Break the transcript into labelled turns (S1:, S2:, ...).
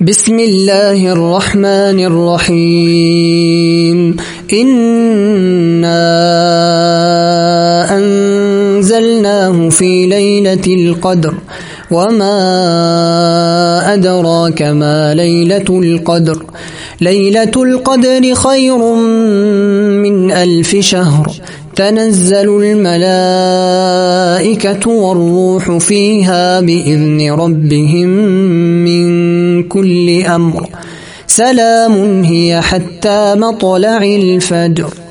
S1: بسم الله الرحمن الرحيم إنا أنزلناه في ليلة القدر وما أدراك ما ليلة القدر ليلة القدر خير من 1000 شهر تنزل الملائكة والروح فيها بإذن ربهم من كل أمر سلام هي حتى مطلع الفجر.